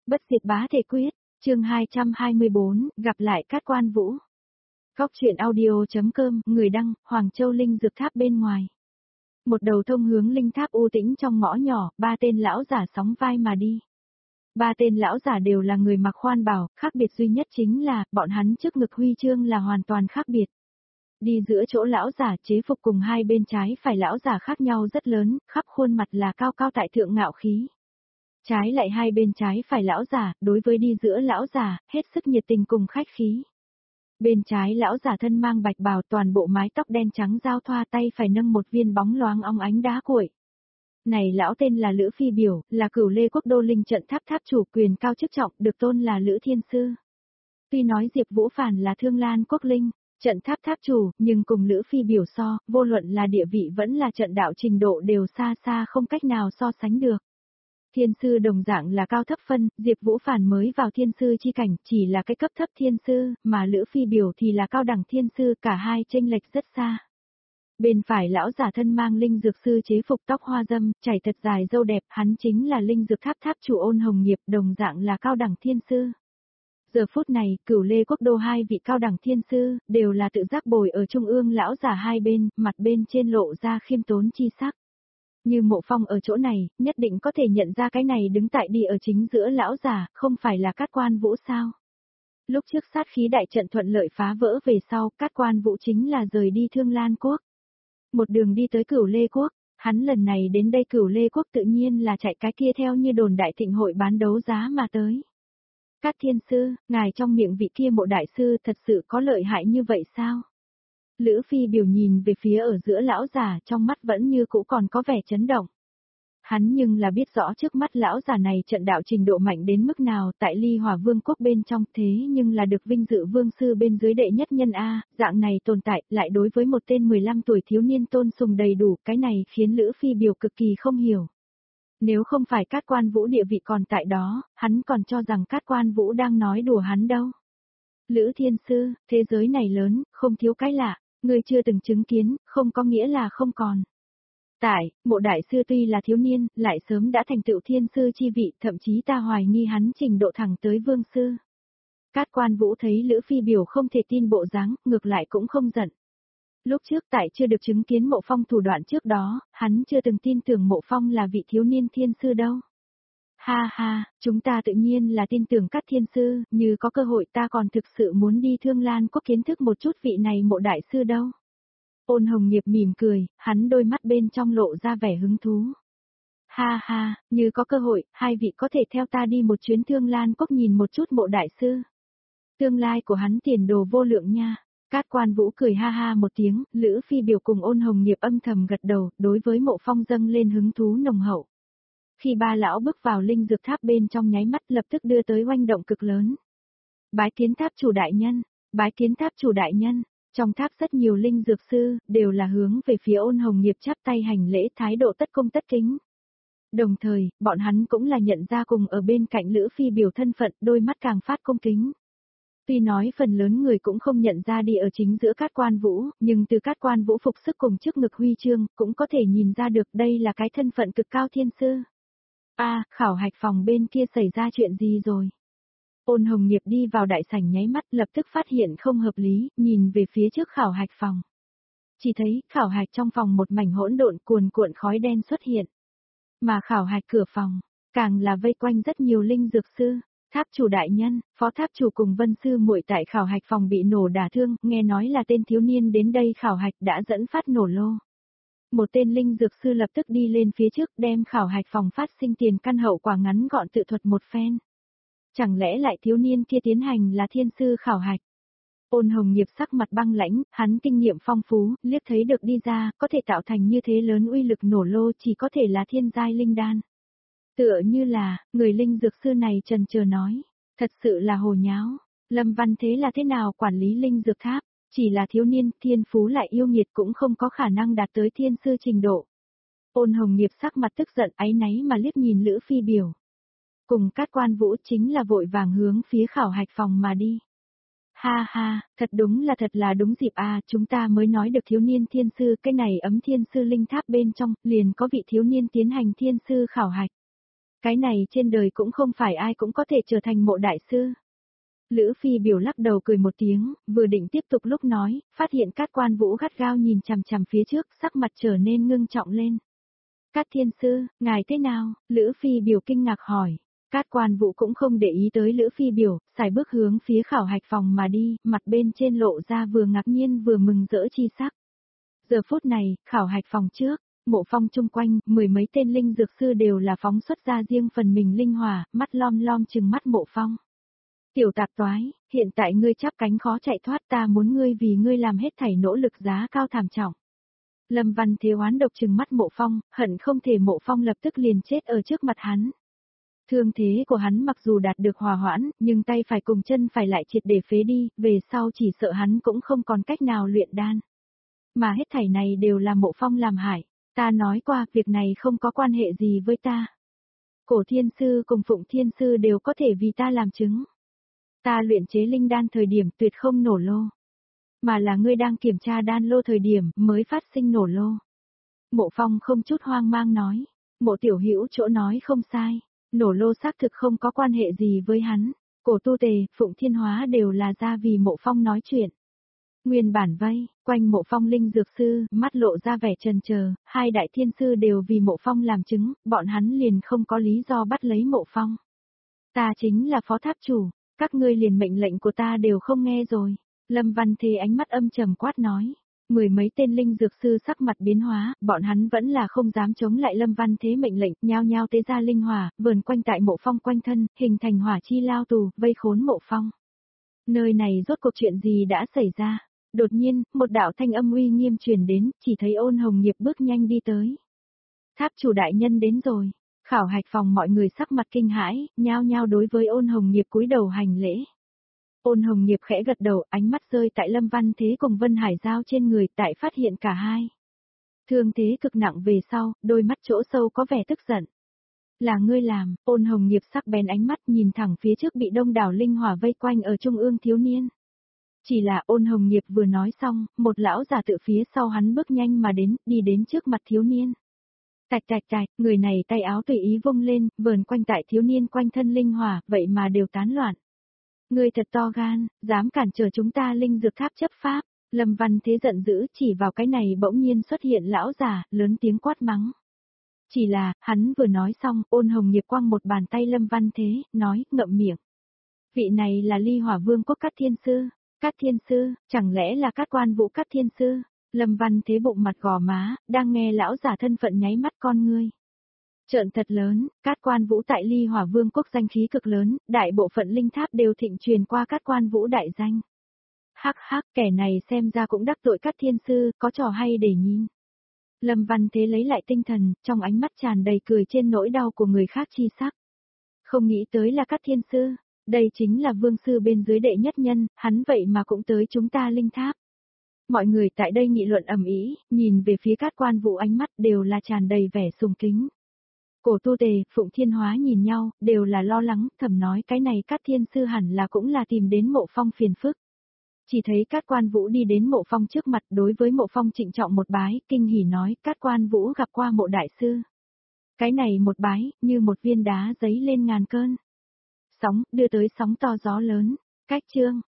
Bất diệt bá thể quyết, chương 224, gặp lại Cát Quan Vũ. Góc truyện audio.com, người đăng, Hoàng Châu Linh Dược Tháp bên ngoài. Một đầu thông hướng linh tháp u tĩnh trong ngõ nhỏ, ba tên lão giả sóng vai mà đi. Ba tên lão giả đều là người mặc khoan bào, khác biệt duy nhất chính là, bọn hắn trước ngực huy chương là hoàn toàn khác biệt. Đi giữa chỗ lão giả chế phục cùng hai bên trái phải lão giả khác nhau rất lớn, khắp khuôn mặt là cao cao tại thượng ngạo khí. Trái lại hai bên trái phải lão giả, đối với đi giữa lão giả, hết sức nhiệt tình cùng khách khí. Bên trái lão giả thân mang bạch bào toàn bộ mái tóc đen trắng giao thoa, tay phải nâng một viên bóng loáng óng ánh đá cuội. Này lão tên là Lữ Phi Biểu, là Cửu Lê Quốc Đô Linh trận tháp tháp chủ, quyền cao chức trọng, được tôn là Lữ Thiên Sư. Tuy nói Diệp Vũ Phản là Thương Lan Quốc Linh trận tháp tháp chủ, nhưng cùng Lữ Phi Biểu so, vô luận là địa vị vẫn là trận đạo trình độ đều xa xa không cách nào so sánh được. Thiên sư đồng dạng là cao thấp phân, Diệp Vũ Phản mới vào thiên sư chi cảnh, chỉ là cái cấp thấp thiên sư, mà Lữ Phi Biểu thì là cao đẳng thiên sư, cả hai chênh lệch rất xa. Bên phải lão giả thân mang linh dược sư chế phục, tóc hoa dâm, chảy thật dài râu đẹp, hắn chính là linh dược tháp tháp chủ Ôn Hồng Nghiệp, đồng dạng là cao đẳng thiên sư. Giờ phút này, Cửu Lê Quốc Đô hai vị cao đẳng thiên sư, đều là tự giác bồi ở trung ương lão giả hai bên, mặt bên trên lộ ra khiêm tốn chi sắc. Như Mộ Phong ở chỗ này, nhất định có thể nhận ra cái này đứng tại đi ở chính giữa lão giả, không phải là Cát Quan Vũ sao. Lúc trước sát khí đại trận thuận lợi phá vỡ về sau, Cát Quan Vũ chính là rời đi Thương Lan Quốc. Một đường đi tới Cửu Lê Quốc, hắn lần này đến đây Cửu Lê Quốc tự nhiên là chạy cái kia theo như đồn đại thịnh hội bán đấu giá mà tới. Cát Thiên Sư, ngài trong miệng vị kia Mộ Đại Sư thật sự có lợi hại như vậy sao? Lữ Phi Biểu nhìn về phía ở giữa lão giả, trong mắt vẫn như cũ còn có vẻ chấn động. Hắn nhưng là biết rõ trước mắt lão giả này trận đạo trình độ mạnh đến mức nào, tại Ly Hỏa Vương quốc bên trong, thế nhưng là được vinh dự vương sư bên dưới đệ nhất nhân A, dạng này tồn tại, lại đối với một tên 15 tuổi thiếu niên tôn sùng đầy đủ, cái này khiến Lữ Phi Biểu cực kỳ không hiểu. Nếu không phải Cát Quan Vũ địa vị còn tại đó, hắn còn cho rằng Cát Quan Vũ đang nói đùa hắn đâu. Lữ Thiên Sư, thế giới này lớn, không thiếu cái lạ, người chưa từng chứng kiến, không có nghĩa là không còn. Tại, Mộ Đại Sư tuy là thiếu niên, lại sớm đã thành tựu thiên sư chi vị, thậm chí ta hoài nghi hắn trình độ thẳng tới vương sư. Cát Quan Vũ thấy Lữ Phi Biểu không thể tin bộ dáng, ngược lại cũng không giận. Lúc trước tại chưa được chứng kiến Mộ Phong thủ đoạn trước đó, hắn chưa từng tin tưởng Mộ Phong là vị thiếu niên thiên sư đâu. Ha ha, chúng ta tự nhiên là tin tưởng Cát Thiên Sư, như có cơ hội ta còn thực sự muốn đi Thương Lan Quốc kiến thức một chút vị này Mộ Đại Sư đâu. Ôn Hồng Nghiệp mỉm cười, hắn đôi mắt bên trong lộ ra vẻ hứng thú. Ha ha, như có cơ hội, hai vị có thể theo ta đi một chuyến Thương Lan Quốc nhìn một chút Mộ Đại Sư. Tương lai của hắn tiền đồ vô lượng nha. Cát Quan Vũ cười ha ha một tiếng, Lữ Phi Biểu cùng Ôn Hồng Nghiệp âm thầm gật đầu, đối với Mộ Phong dâng lên hứng thú nồng hậu. Khi ba lão bước vào linh dược tháp bên trong nháy mắt lập tức đưa tới oanh động cực lớn. Bái kiến tháp chủ đại nhân, bái kiến tháp chủ đại nhân. Trong tháp rất nhiều linh dược sư, đều là hướng về phía Ôn Hồng Nghiệp chắp tay hành lễ, thái độ tất cung tất kính. Đồng thời, bọn hắn cũng là nhận ra cùng ở bên cạnh Lữ Phi Biểu thân phận, đôi mắt càng phát cung kính. Tuy nói phần lớn người cũng không nhận ra đi ở chính giữa Cát Quan Vũ, nhưng từ Cát Quan Vũ phục sức cùng trước ngực huy chương, cũng có thể nhìn ra được đây là cái thân phận cực cao thiên sư. Khảo hạch phòng bên kia xảy ra chuyện gì rồi? Ôn Hồng Nghiệp đi vào đại sảnh nháy mắt lập tức phát hiện không hợp lý, nhìn về phía trước khảo hạch phòng. Chỉ thấy, khảo hạch trong phòng một mảnh hỗn độn cuồn cuộn khói đen xuất hiện. Mà khảo hạch cửa phòng, càng là vây quanh rất nhiều linh dược sư. Tháp chủ đại nhân, phó tháp chủ cùng Vân sư muội tại khảo hạch phòng bị nổ đả thương, nghe nói là tên thiếu niên đến đây khảo hạch đã dẫn phát nổ lô. Một tên linh dược sư lập tức đi lên phía trước đem khảo hạch phòng phát sinh tiền căn hậu quả ngắn gọn tự thuật một phen. Chẳng lẽ lại thiếu niên kia tiến hành là thiên sư khảo hạch? Ôn Hồng Nghiệp sắc mặt băng lãnh, hắn kinh nghiệm phong phú, liếc thấy được đi ra, có thể tạo thành như thế lớn uy lực nổ lô chỉ có thể là thiên giai linh đan. Tựa như là, người linh dược sư này trần chờ nói, thật sự là hồ nháo, Lâm Văn Thế là thế nào quản lý linh dược tháp, chỉ là thiếu niên, thiên phú lại yêu nghiệt cũng không có khả năng đạt tới thiên sư trình độ. Ôn Hồng Nghiệp sắc mặt tức giận áy náy mà liếc nhìn Lữ Phi Biểu. Cùng Cát Quan Vũ chính là vội vàng hướng phía khảo hạch phòng mà đi. Ha ha, thật là đúng dịp chúng ta mới nói được thiếu niên thiên sư, cái này ấm thiên sư linh tháp bên trong, liền có vị thiếu niên tiến hành thiên sư khảo hạch. Cái này trên đời cũng không phải ai cũng có thể trở thành mộ đại sư. Lữ Phi Biểu lắc đầu cười một tiếng, vừa định tiếp tục lúc nói, phát hiện Cát Quan Vũ gắt gao nhìn chằm chằm phía trước, sắc mặt trở nên ngưng trọng lên. Cát Thiên Sư, ngài thế nào? Lữ Phi Biểu kinh ngạc hỏi. Cát Quan Vũ cũng không để ý tới Lữ Phi Biểu, xài bước hướng phía khảo hạch phòng mà đi, mặt bên trên lộ ra vừa ngạc nhiên vừa mừng rỡ chi sắc. Giờ phút này, khảo hạch phòng trước, Mộ Phong chung quanh, mười mấy tên linh dược sư đều là phóng xuất ra riêng phần mình linh hỏa, mắt lom lom chừng mắt Mộ Phong. Tiểu tạp toái, hiện tại ngươi chắp cánh khó chạy thoát, ta muốn ngươi vì ngươi làm hết thảy nỗ lực giá cao thảm trọng. Lâm Văn Thế oán độc chừng mắt Mộ Phong, hận không thể Mộ Phong lập tức liền chết ở trước mặt hắn. Thương thế của hắn mặc dù đạt được hòa hoãn, nhưng tay phải cùng chân phải lại triệt để phế đi, về sau chỉ sợ hắn cũng không còn cách nào luyện đan. Mà hết thảy này đều là Mộ Phong làm hại, ta nói qua, việc này không có quan hệ gì với ta. Cổ Thiên Sư cùng Phụng Thiên Sư đều có thể vì ta làm chứng. Ta luyện chế linh đan thời điểm tuyệt không nổ lô. Mà là ngươi đang kiểm tra đan lô thời điểm mới phát sinh nổ lô. Mộ Phong không chút hoang mang nói. Mộ Tiểu Hữu chỗ nói không sai. Nổ lô xác thực không có quan hệ gì với hắn. Cổ Tu Tề, Phụng Thiên Hóa đều là ra vì Mộ Phong nói chuyện. Nguyên bản vây, quanh Mộ Phong linh dược sư, mắt lộ ra vẻ chần chờ, hai đại thiên sư đều vì Mộ Phong làm chứng, bọn hắn liền không có lý do bắt lấy Mộ Phong. Ta chính là phó tháp chủ, các ngươi liền mệnh lệnh của ta đều không nghe rồi. Lâm Văn Thế ánh mắt âm trầm quát nói. Mười mấy tên linh dược sư sắc mặt biến hóa, bọn hắn vẫn là không dám chống lại Lâm Văn Thế mệnh lệnh, nhao nhao tế ra linh hỏa, vờn quanh tại Mộ Phong quanh thân, hình thành hỏa chi lao tù, vây khốn Mộ Phong. Nơi này rốt cuộc chuyện gì đã xảy ra? Đột nhiên, một đạo thanh âm uy nghiêm truyền đến, chỉ thấy Ôn Hồng Nghiệp bước nhanh đi tới. Tháp chủ đại nhân đến rồi. Khảo hạch phòng mọi người sắc mặt kinh hãi, nhao nhao đối với Ôn Hồng Nghiệp cúi đầu hành lễ. Ôn Hồng Nghiệp khẽ gật đầu, ánh mắt rơi tại Lâm Văn Thế cùng Vân Hải Giao trên người, tại phát hiện cả hai. Thương thế cực nặng về sau, đôi mắt chỗ sâu có vẻ tức giận. Là ngươi làm, Ôn Hồng Nghiệp sắc bén ánh mắt nhìn thẳng phía trước bị đông đảo linh hỏa vây quanh ở trung ương thiếu niên. Chỉ là Ôn Hồng Nghiệp vừa nói xong, một lão già tự phía sau hắn bước nhanh mà đến, đi đến trước mặt thiếu niên. Tạch tạch tạch, người này tay áo tùy ý vung lên, vờn quanh tại thiếu niên quanh thân linh hỏa, vậy mà đều tán loạn. Ngươi thật to gan, dám cản trở chúng ta linh dược tháp chấp pháp. Lâm Văn Thế giận dữ, chỉ vào cái này bỗng nhiên xuất hiện lão già, lớn tiếng quát mắng. Chỉ là, hắn vừa nói xong, Ôn Hồng Nghiệp quăng một bàn tay Lâm Văn Thế, nói, ngậm miệng. Vị này là Ly Hỏa Vương quốc Cát Thiên Sư. Cát Thiên Sư, chẳng lẽ là Cát Quan Vũ Cát Thiên Sư? Lâm Văn Thế bụng mặt gò má, đang nghe lão giả thân phận nháy mắt con ngươi. Trợn thật lớn, Cát Quan Vũ tại Ly Hỏa Vương quốc danh khí cực lớn, đại bộ phận linh tháp đều thịnh truyền qua Cát Quan Vũ đại danh. Hắc hắc, kẻ này xem ra cũng đắc tội Cát Thiên Sư, có trò hay để nhìn. Lâm Văn Thế lấy lại tinh thần, trong ánh mắt tràn đầy cười trên nỗi đau của người khác chi sắc. Không nghĩ tới là Cát Thiên Sư, đây chính là vương sư bên dưới đệ nhất nhân, hắn vậy mà cũng tới chúng ta linh tháp. Mọi người tại đây nghị luận ầm ĩ, nhìn về phía Cát Quan Vũ ánh mắt đều là tràn đầy vẻ sùng kính. Cổ Tu Tề, Phụng Thiên Hóa nhìn nhau, đều là lo lắng, thầm nói cái này Cát Thiên Sư hẳn là cũng là tìm đến Mộ Phong phiền phức. Chỉ thấy Cát Quan Vũ đi đến Mộ Phong trước mặt, đối với Mộ Phong trịnh trọng một bái, kinh hỉ nói, Cát Quan Vũ gặp qua Mộ Đại Sư. Cái này một bái, như một viên đá giấy lên ngàn cơn. Sóng, đưa tới sóng to gió lớn. Cách chương.